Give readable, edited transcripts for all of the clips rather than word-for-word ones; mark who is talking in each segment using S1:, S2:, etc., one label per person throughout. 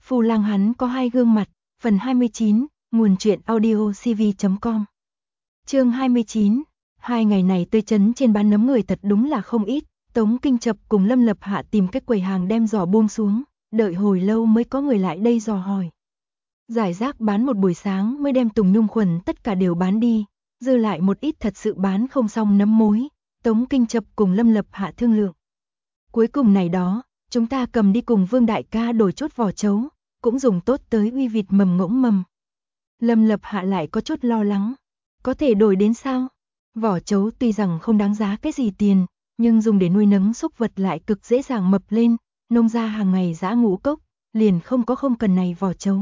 S1: Phu Lang hắn có hai gương mặt, phần 29, nguồn truyện audio cv.com. Chương 29, 2 ngày này tới trấn trên bán nấm người thật đúng là không ít, Tống Kinh Chập cùng Lâm Lập Hạ tìm cái quầy hàng đem giỏ buông xuống, đợi hồi lâu mới có người lại đây dò hỏi. Giải rác bán một buổi sáng mới đem tùng nhung khuẩn tất cả đều bán đi, dư lại một ít thật sự bán không xong nấm mối, Tống Kinh Chập cùng Lâm Lập Hạ thương lượng. Cuối cùng này đó, chúng ta cầm đi cùng Vương Đại ca đổi chút vỏ trấu, cũng dùng tốt tới uy vịt mầm ngỗng mầm. Lâm Lập Hạ lại có chút lo lắng, có thể đổi đến sao? Vỏ trấu tuy rằng không đáng giá cái gì tiền, nhưng dùng để nuôi nấng súc vật lại cực dễ dàng mập lên, nông gia hàng ngày giã ngũ cốc, liền không cần này vỏ trấu.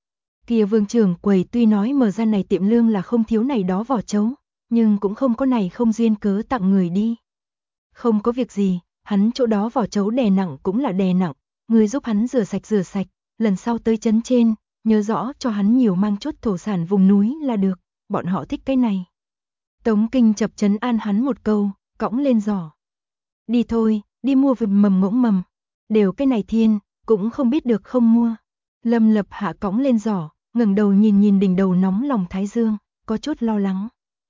S1: Kia Vương trưởng quầy tuy nói mở ra này tiệm lương là không thiếu này đó vỏ trấu, nhưng cũng không có này không duyên cớ tặng người đi. Không có việc gì, hắn chỗ đó vỏ trấu đè nặng cũng là đè nặng, người giúp hắn rửa sạch, lần sau tới trấn trên, nhớ rõ cho hắn nhiều mang chút thổ sản vùng núi là được, bọn họ thích cái này. Tống Kinh Chập trấn an hắn một câu, cõng lên giỏ. Đi thôi, đi mua vịt mầm ngỗng mầm, đều cái này thiên, cũng không biết được không mua. Lâm Lập Hạ cõng lên giỏ, ngẩng đầu nhìn đỉnh đầu nóng lòng thái dương, có chút lo lắng.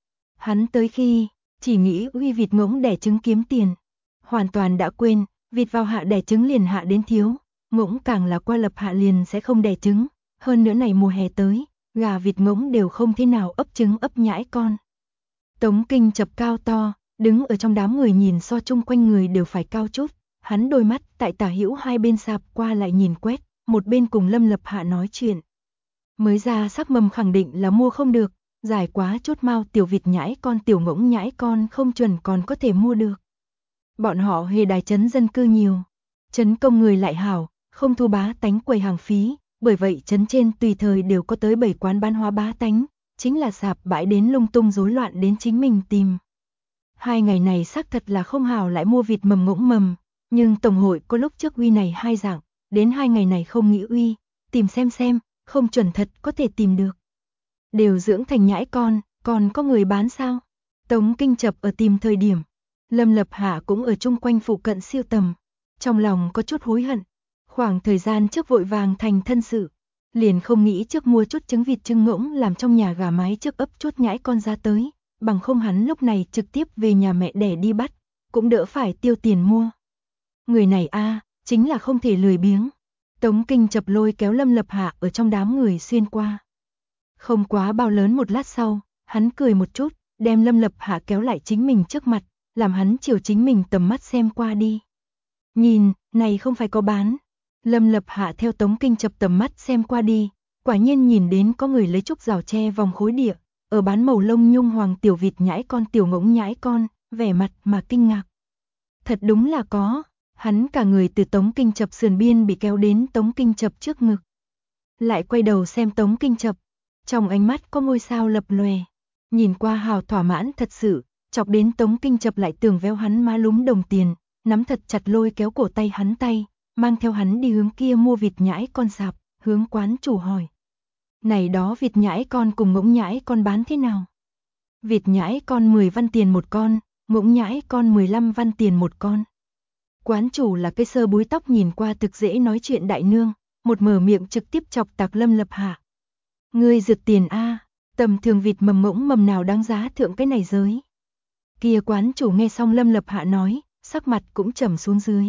S1: Hắn tới khi, chỉ nghĩ uy vịt ngỗng đẻ trứng kiếm tiền. Hoàn toàn đã quên, vịt vào hạ đẻ trứng liền hạ đến thiếu, ngỗng càng là qua lập hạ liền sẽ không đẻ trứng. Hơn nữa này mùa hè tới, gà vịt ngỗng đều không thế nào ấp trứng ấp nhãi con. Tống Kinh Chập cao to, đứng ở trong đám người nhìn so chung quanh người đều phải cao chút. Hắn đôi mắt tại tả hữu hai bên sạp qua lại nhìn quét, một bên cùng Lâm Lập Hạ nói chuyện. Mới ra sắc mầm khẳng định là mua không được, dài quá chút mao tiểu vịt nhãi con tiểu ngỗng nhãi con không chuẩn còn có thể mua được. Bọn họ hề đài trấn dân cư nhiều, trấn công người lại hảo, không thu bá tánh quầy hàng phí, bởi vậy trấn trên tùy thời đều có tới 7 quán bán hóa bá tánh, chính là sạp bãi đến lung tung rối loạn đến chính mình tìm. 2 ngày này xác thật là không hảo lại mua vịt mầm ngỗng mầm, nhưng tổng hội có lúc trước uy này hai dạng, đến 2 ngày này không nghĩ uy, tìm xem, không chuẩn thật có thể tìm được. Đều dưỡng thành nhãi con, còn có người bán sao? Tống Kinh Chập ở tìm thời điểm, Lâm Lập Hạ cũng ở chung quanh phụ cận siêu tầm, trong lòng có chút hối hận. Khoảng thời gian trước vội vàng thành thân sự, liền không nghĩ trước mua chút trứng vịt trứng ngỗng làm trong nhà gà mái trước ấp chút nhãi con ra tới, bằng không hắn lúc này trực tiếp về nhà mẹ đẻ đi bắt, cũng đỡ phải tiêu tiền mua. Người này chính là không thể lười biếng. Tống Kinh Chập lôi kéo Lâm Lập Hạ ở trong đám người xuyên qua. Không quá bao lớn một lát sau, hắn cười một chút, đem Lâm Lập Hạ kéo lại chính mình trước mặt, làm hắn chiều chính mình tầm mắt xem qua đi. Nhìn, này không phải có bán. Lâm Lập Hạ theo Tống Kinh Chập tầm mắt xem qua đi, quả nhiên nhìn đến có người lấy trúc rào tre vòng khối địa, ở bán màu lông nhung hoàng tiểu vịt nhãi con tiểu ngỗng nhãi con, vẻ mặt mà kinh ngạc. Thật đúng là có, hắn cả người từ Tống Kinh Chập sườn biên bị kéo đến Tống Kinh Chập trước ngực. Lại quay đầu xem Tống Kinh Chập, trong ánh mắt có ngôi sao lập lòe, nhìn qua hào thỏa mãn thật sự, chọc đến Tống Kinh Chập lại tưởng véo hắn má lúm đồng tiền, nắm thật chặt lôi kéo cổ tay hắn tay, mang theo hắn đi hướng kia mua vịt nhãi con sạp, hướng quán chủ hỏi. Này đó vịt nhãi con cùng ngỗng nhãi con bán thế nào? Vịt nhãi con 10 văn tiền một con, ngỗng nhãi con 15 văn tiền một con. Quán chủ là cây sơ búi tóc nhìn qua thực dễ nói chuyện đại nương, một mở miệng trực tiếp chọc tạc Lâm Lập Hạ. Ngươi giật tiền tầm thường vịt mầm ngỗng mầm nào đáng giá thượng cái này giới. Kia quán chủ nghe xong Lâm Lập Hạ nói, sắc mặt cũng trầm xuống dưới.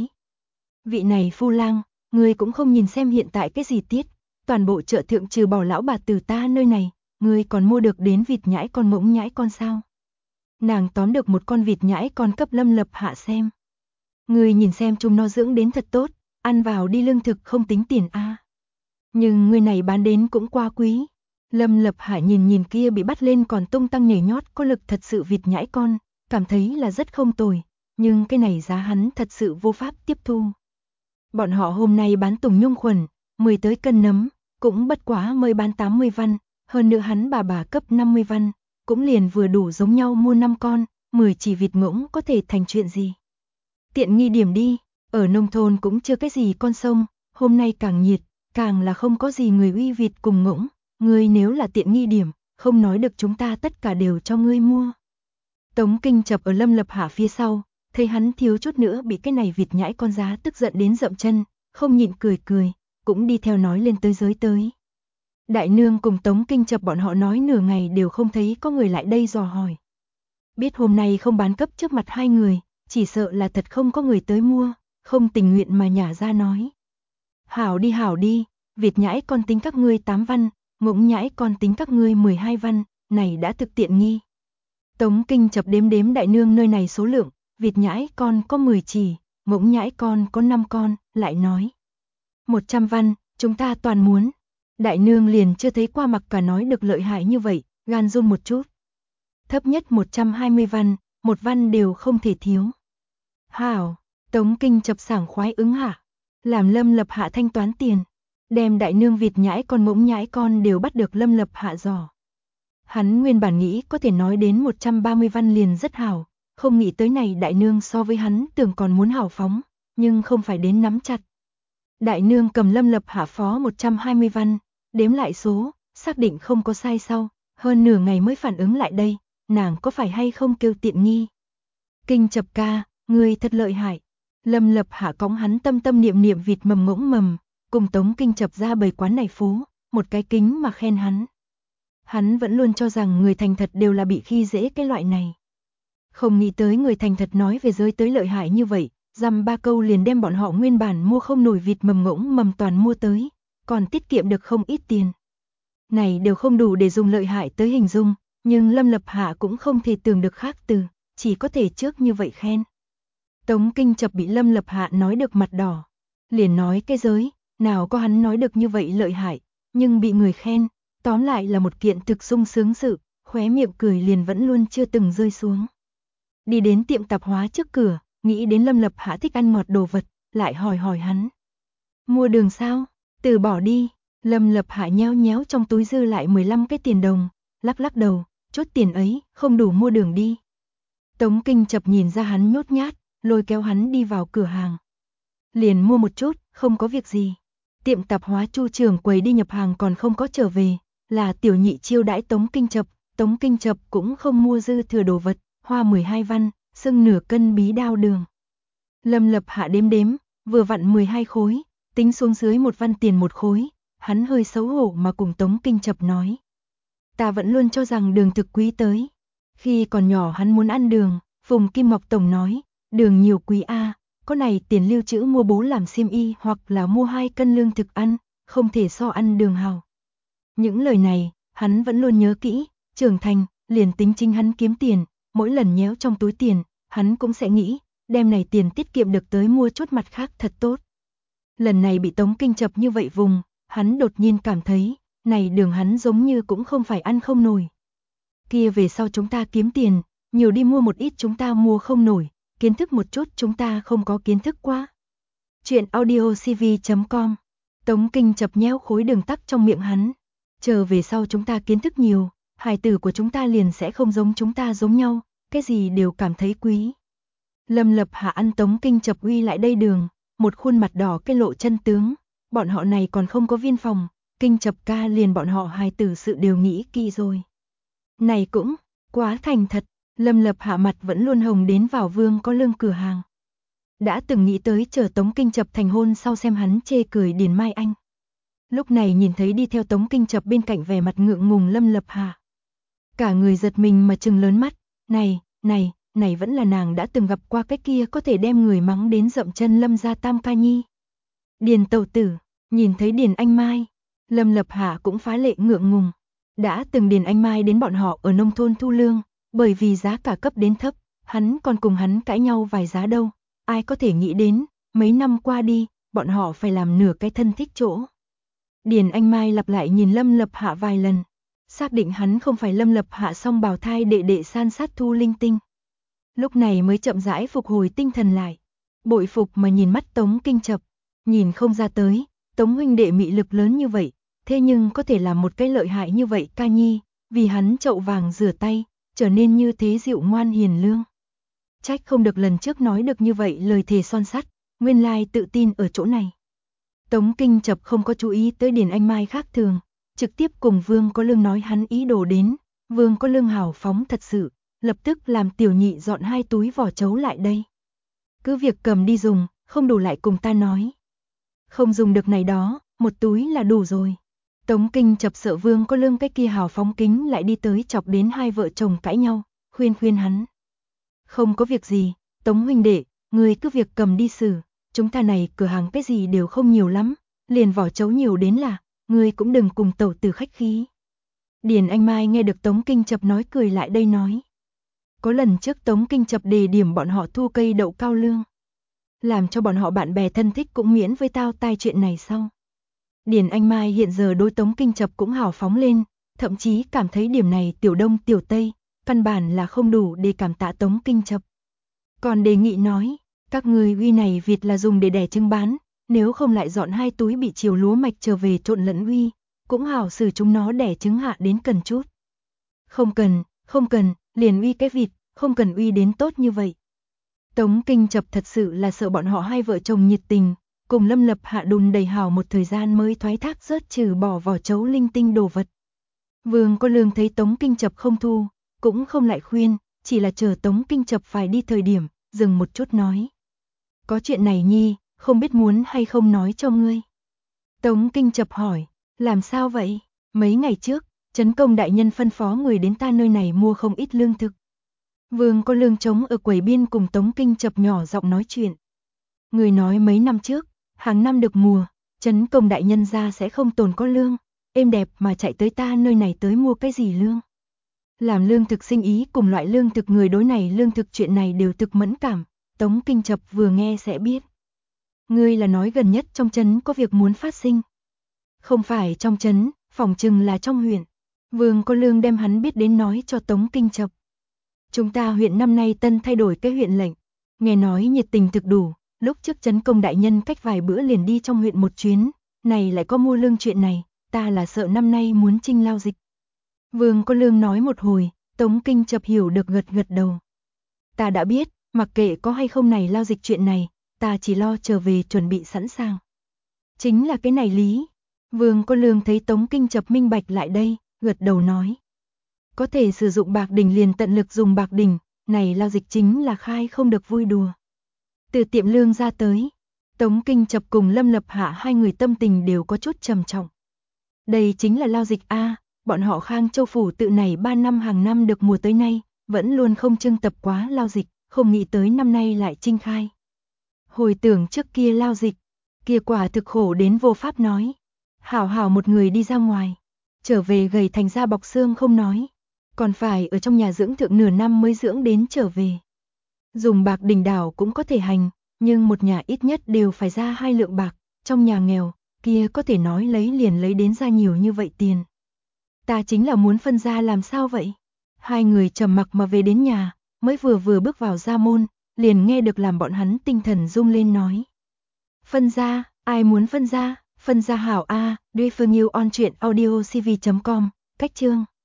S1: Vị này Phu Lang, ngươi cũng không nhìn xem hiện tại cái gì tiết, toàn bộ chợ thượng trừ bỏ lão bà từ ta nơi này, ngươi còn mua được đến vịt nhãi con ngỗng nhãi con sao? Nàng tóm được một con vịt nhãi con cấp Lâm Lập Hạ xem. Ngươi nhìn xem chúng nó dưỡng đến thật tốt, ăn vào đi lương thực không tính tiền Nhưng người này bán đến cũng quá quý. Lâm Lập Hạ nhìn kia bị bắt lên còn tung tăng nhảy nhót có lực thật sự vịt nhãi con, cảm thấy là rất không tồi, nhưng cái này giá hắn thật sự vô pháp tiếp thu. Bọn họ hôm nay bán tùng nhung khuẩn, 10 tới cân nấm, cũng bất quá mới bán 80 văn, hơn nữa hắn bà cấp 50 văn, cũng liền vừa đủ giống nhau mua 5 con, 10 chỉ vịt ngỗng có thể thành chuyện gì. Tiện nghi điểm đi, ở nông thôn cũng chưa cái gì con sông, hôm nay càng nhiệt, càng là không có gì người uy vịt cùng ngỗng, ngươi nếu là tiện nghi điểm, không nói được chúng ta tất cả đều cho ngươi mua. Tống Kinh Chập ở Lâm Lập Hạ phía sau, thấy hắn thiếu chút nữa bị cái này vịt nhãi con giá tức giận đến dậm chân, không nhịn cười, cũng đi theo nói lên tới giới tới. Đại nương cùng Tống Kinh Chập bọn họ nói nửa ngày đều không thấy có người lại đây dò hỏi. Biết hôm nay không bán cấp trước mặt hai người, chỉ sợ là thật không có người tới mua, không tình nguyện mà nhả ra nói. Hảo đi, Việt nhãi con tính các ngươi 8 văn, Ngỗng nhãi con tính các ngươi 12 văn, này đã thực tiện nghi. Tống Kinh Chập đếm đếm đại nương nơi này số lượng, Việt nhãi con có 10 chỉ, Ngỗng nhãi con có 5 con, lại nói. 100 văn, chúng ta toàn muốn. Đại nương liền chưa thấy qua Mặc Cả nói được lợi hại như vậy, gan run một chút. Thấp nhất 120 văn, một văn đều không thể thiếu. Hảo, Tống Kinh Chập sảng khoái ứng hạ, làm Lâm Lập Hạ thanh toán tiền, đem đại nương Việt nhãi con Ngỗng nhãi con đều bắt được Lâm Lập Hạ giỏ. Hắn nguyên bản nghĩ có thể nói đến 130 văn liền rất hảo, không nghĩ tới này đại nương so với hắn tưởng còn muốn hảo phóng, nhưng không phải đến nắm chặt. Đại nương cầm Lâm Lập Hạ phó 120 văn, đếm lại số, xác định không có sai sau, hơn nửa ngày mới phản ứng lại đây, nàng có phải hay không kêu tiện nghi. Kinh Chập ca, ngươi thật lợi hại. Lâm Lập Hạ cõng hắn tâm tâm niệm niệm vịt mầm Ngỗng mầm, cùng Tống Kinh Chập ra bầy quán này phố, một cái kính mà khen hắn. Hắn vẫn luôn cho rằng người thành thật đều là bị khi dễ cái loại này. Không nghĩ tới người thành thật nói về giới tới lợi hại như vậy, dăm ba câu liền đem bọn họ nguyên bản mua không nổi vịt mầm Ngỗng mầm toàn mua tới, còn tiết kiệm được không ít tiền. Này đều không đủ để dùng lợi hại tới hình dung, nhưng Lâm Lập Hạ cũng không thể tưởng được khác từ, chỉ có thể trước như vậy khen. Tống Kinh Chập bị Lâm Lập Hạ nói được mặt đỏ, liền nói cái giới, nào có hắn nói được như vậy lợi hại, nhưng bị người khen, tóm lại là một kiện thực sung sướng sự, khóe miệng cười liền vẫn luôn chưa từng rơi xuống. Đi đến tiệm tạp hóa trước cửa, nghĩ đến Lâm Lập Hạ thích ăn ngọt đồ vật, lại hỏi hắn. Mua đường sao? Từ bỏ đi. Lâm Lập Hạ nhéo nhéo trong túi dư lại 15 cái tiền đồng, lắc đầu, chốt tiền ấy, không đủ mua đường đi. Tống Kinh Chập nhìn ra hắn nhút nhát, lôi kéo hắn đi vào cửa hàng. Liền mua một chút, không có việc gì. Tiệm tạp hóa Chu trưởng quầy đi nhập hàng còn không có trở về, là tiểu nhị chiêu đãi Tống Kinh Chập, Tống Kinh Chập cũng không mua dư thừa đồ vật, hoa 12 văn, xưng nửa cân bí đao đường. Lâm Lập Hạ đếm, vừa vặn 12 khối, tính xuống dưới 1 văn tiền 1 khối, hắn hơi xấu hổ mà cùng Tống Kinh Chập nói. Ta vẫn luôn cho rằng đường thực quý tới. Khi còn nhỏ hắn muốn ăn đường, Phùng Kim Ngọc Tổng nói, đường nhiều quý a, có này tiền lưu trữ mua bố làm xiêm y hoặc là mua 2 cân lương thực ăn, không thể so ăn đường hào. Những lời này, hắn vẫn luôn nhớ kỹ, trưởng thành, liền tính chính hắn kiếm tiền, mỗi lần nhéo trong túi tiền, hắn cũng sẽ nghĩ, đem này tiền tiết kiệm được tới mua chút mặt khác thật tốt. Lần này bị Tống Kinh Chập như vậy vùng, hắn đột nhiên cảm thấy, này đường hắn giống như cũng không phải ăn không nổi. Kia về sau chúng ta kiếm tiền, nhiều đi mua một ít chúng ta mua không nổi, kiến thức một chút chúng ta không có kiến thức quá. Chuyện audiocv.com. Tống Kinh Chập nhéo khối đường tắc trong miệng hắn. Chờ về sau chúng ta kiến thức nhiều, hài tử của chúng ta liền sẽ không giống chúng ta giống nhau, cái gì đều cảm thấy quý. Lâm Lập Hạ ăn Tống Kinh Chập uy lại đây đường, một khuôn mặt đỏ cái lộ chân tướng, bọn họ này còn không có viên phòng, Kinh Chập ca liền bọn họ hài tử sự đều nghĩ kỹ rồi. Này cũng, quá thành thật, Lâm Lập Hạ mặt vẫn luôn hồng đến vào Vương có lương cửa hàng. Đã từng nghĩ tới chờ Tống Kinh Chập thành hôn sau xem hắn chê cười Điền Mai Anh. Lúc này nhìn thấy đi theo Tống Kinh Chập bên cạnh vẻ mặt ngượng ngùng Lâm Lập Hạ. Cả người giật mình mà trừng lớn mắt, này vẫn là nàng đã từng gặp qua cái kia có thể đem người mắng đến dậm chân Lâm gia tam ca nhi. Điền tẩu tử, nhìn thấy Điền Anh Mai, Lâm Lập Hạ cũng phá lệ ngượng ngùng. Đã từng Điền Anh Mai đến bọn họ ở nông thôn thu lương, bởi vì giá cả cấp đến thấp, hắn còn cùng hắn cãi nhau vài giá đâu, ai có thể nghĩ đến, mấy năm qua đi, bọn họ phải làm nửa cái thân thích chỗ. Điền Anh Mai lặp lại nhìn Lâm Lập Hạ vài lần, xác định hắn không phải Lâm Lập Hạ song bào thai đệ đệ san sát thu linh tinh. Lúc này mới chậm rãi phục hồi tinh thần lại, bội phục mà nhìn mắt Tống Kinh Chập, nhìn không ra tới, Tống huynh đệ mị lực lớn như vậy, thế nhưng có thể làm một cái lợi hại như vậy ca nhi, vì hắn chậu vàng rửa tay, trở nên như thế dịu ngoan hiền lương. Trách không được lần trước nói được như vậy lời thề son sắt, nguyên lai tự tin ở chỗ này. Tống Kinh Chập không có chú ý tới Điền Anh Mai khác thường, trực tiếp cùng Vương có lương nói hắn ý đồ đến, Vương có lương hào phóng thật sự, lập tức làm tiểu nhị dọn 2 túi vỏ trấu lại đây. Cứ việc cầm đi dùng, không đủ lại cùng ta nói. Không dùng được này đó, một túi là đủ rồi. Tống Kinh Chập sợ Vương Có Lương cái kia hào phóng kính lại đi tới chọc đến hai vợ chồng cãi nhau, khuyên hắn. Không có việc gì, Tống huynh đệ, người cứ việc cầm đi xử, chúng ta này cửa hàng cái gì đều không nhiều lắm, liền vỏ trấu nhiều đến là, người cũng đừng cùng tẩu tử khách khí. Điền Anh Mai nghe được Tống Kinh Chập nói cười lại đây nói. Có lần trước Tống Kinh Chập đề điểm bọn họ thu cây đậu cao lương, làm cho bọn họ bạn bè thân thích cũng miễn với tao tai chuyện này sau. Điền Anh Mai hiện giờ đối Tống Kinh Chập cũng hào phóng lên, thậm chí cảm thấy điểm này tiểu đông tiểu tây, căn bản là không đủ để cảm tạ Tống Kinh Chập. Còn đề nghị nói, các người uy này vịt là dùng để đẻ trứng bán, nếu không lại dọn 2 túi bị chiều lúa mạch trở về trộn lẫn uy, cũng hảo xử chúng nó đẻ trứng hạ đến cần chút. Không cần, liền uy cái vịt, không cần uy đến tốt như vậy. Tống Kinh Chập thật sự là sợ bọn họ hai vợ chồng nhiệt tình, cùng Lâm Lập Hạ đùn đầy hào một thời gian mới thoái thác rớt trừ bỏ vỏ trấu linh tinh đồ vật. Vương Có Lương thấy Tống Kinh Chập không thu, cũng không lại khuyên, chỉ là chờ Tống Kinh Chập phải đi thời điểm, dừng một chút nói. Có chuyện này nhi, không biết muốn hay không nói cho ngươi. Tống Kinh Chập hỏi, làm sao vậy? Mấy ngày trước, Trấn Công đại nhân phân phó người đến ta nơi này mua không ít lương thực. Vương Có Lương trống ở quầy biên cùng Tống Kinh Chập nhỏ giọng nói chuyện. Người nói mấy năm trước, hàng năm được mùa, Trấn Công đại nhân ra sẽ không tồn có lương, êm đẹp mà chạy tới ta nơi này tới mua cái gì lương. Làm lương thực sinh ý cùng loại lương thực người đối này lương thực chuyện này đều thực mẫn cảm, Tống Kinh Chập vừa nghe sẽ biết. Ngươi là nói gần nhất trong trấn có việc muốn phát sinh. Không phải trong trấn, phỏng chừng là trong huyện. Vương Có Lương đem hắn biết đến nói cho Tống Kinh Chập. Chúng ta huyện năm nay tân thay đổi cái huyện lệnh, nghe nói nhiệt tình thực đủ, lúc trước Trấn Công đại nhân cách vài bữa liền đi trong huyện một chuyến, này lại có mua lương chuyện này, ta là sợ năm nay muốn trinh lao dịch. Vương Có Lương nói một hồi, Tống Kinh Chập hiểu được gật gật đầu. Ta đã biết, mặc kệ có hay không này lao dịch chuyện này, ta chỉ lo trở về chuẩn bị sẵn sàng. Chính là cái này lý. Vương Có Lương thấy Tống Kinh Chập minh bạch lại đây, gật đầu nói. Có thể sử dụng bạc đỉnh liền tận lực dùng bạc đỉnh, này lao dịch chính là khai không được vui đùa. Từ tiệm lương ra tới, Tống Kinh Chập cùng Lâm Lập Hạ hai người tâm tình đều có chút trầm trọng. Đây chính là lao dịch A, bọn họ Khang Châu phủ tự này 3 năm hàng năm được mùa tới nay, vẫn luôn không trưng tập quá lao dịch, không nghĩ tới năm nay lại trinh khai. Hồi tưởng trước kia lao dịch, kia quả thực khổ đến vô pháp nói. Hảo một người đi ra ngoài, trở về gầy thành da bọc xương không nói, còn phải ở trong nhà dưỡng thượng nửa năm mới dưỡng đến trở về. Dùng bạc đỉnh đảo cũng có thể hành, nhưng một nhà ít nhất đều phải ra 2 lượng bạc, trong nhà nghèo, kia có thể nói lấy liền lấy đến ra nhiều như vậy tiền. Ta chính là muốn phân ra làm sao vậy? Hai người trầm mặc mà về đến nhà, mới vừa bước vào gia môn, liền nghe được làm bọn hắn tinh thần rung lên nói. Phân ra, ai muốn phân ra? Phân ra hảo A, Duy Phương Yêu on truyện audio cv.com, cách chương.